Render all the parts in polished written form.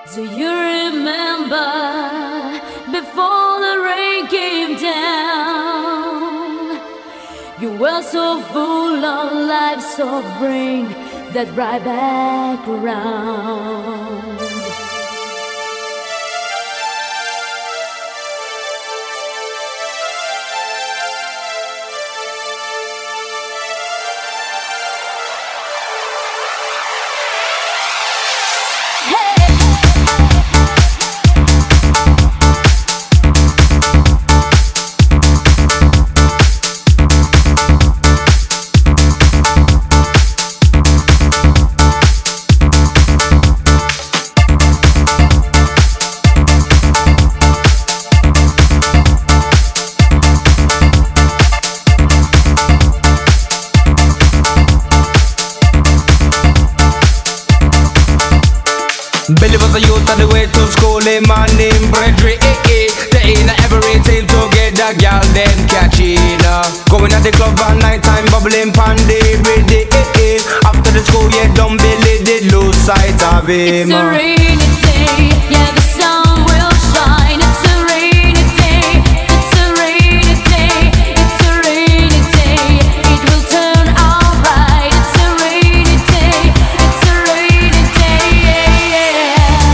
Do you remember before the rain came down? You were so full of life, so bring that right back around. Billy was a youth on the way to school, him and him brethren, they ain't every team to get the girl them catching going at the club at night time, bubbling pandy ready, after the school, yeah, dumb Billy did lose sight of him. It's a rainy day, yeah, the sun will shine. It's a rainy day, it's a rainy day, it's a rainy day, it will turn alright. It's a rainy day, it's a rainy day, yeah, yeah.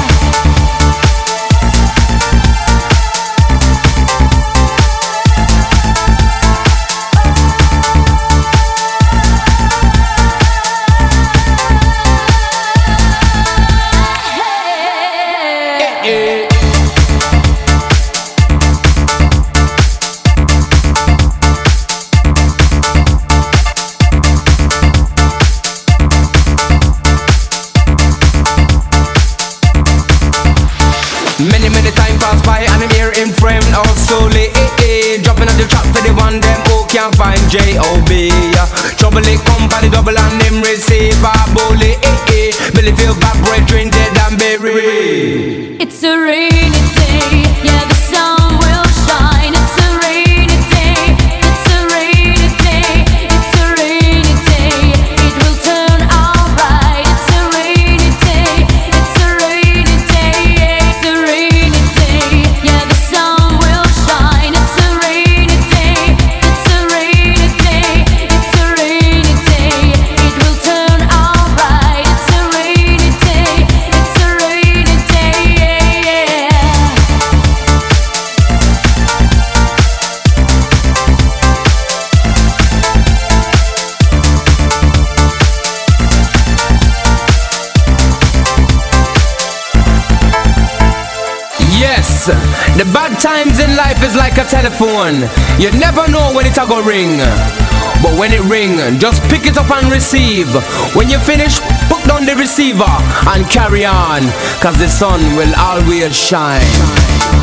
Many time pass by and I'm here in frame also late, dropping on the track for the one them who can't find J.O.B. Trouble it come by the double and them receive a bully, Billy feel back brethren dead and buried. It's a rainy day, yeah, the sun will shine. It's a rainy day, it's a rainy day, it's a rainy day, it will turn alright. It's a rainy day, it's a rainy day, yeah. It's a rainy day, yeah, the sun will shine. It's a rainy day, it's a rainy day, it's a rainy day, it will turn alright. It's a rainy day, it's a rainy day, yeah, yeah. Yes, the bad times in life is like a telephone. You never know when it's a go ring, but when it ring, just pick it up and receive. When you finish, put down the receiver and carry on, cause the sun will always shine.